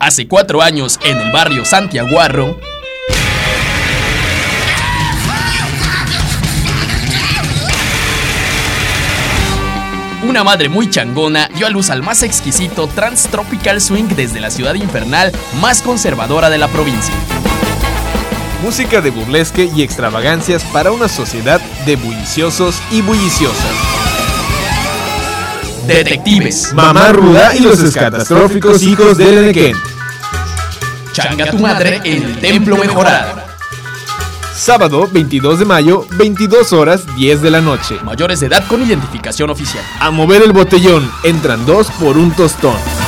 Hace 4 años, en el barrio Santiaguarro, una madre muy changona dio a luz al más exquisito trance tropical swing desde la ciudad infernal más conservadora de la provincia. Música de burlesque y extravagancias para una sociedad de bulliciosos y bulliciosas. Detectives, Mamá Ruda y los catastróficos hijos del Enequén. Changa tu madre en el Templo Mejorado. Sábado 22 de mayo, 22 horas 10 de la noche. Mayores de edad con identificación oficial. A mover el botellón, entran 2 por un tostón.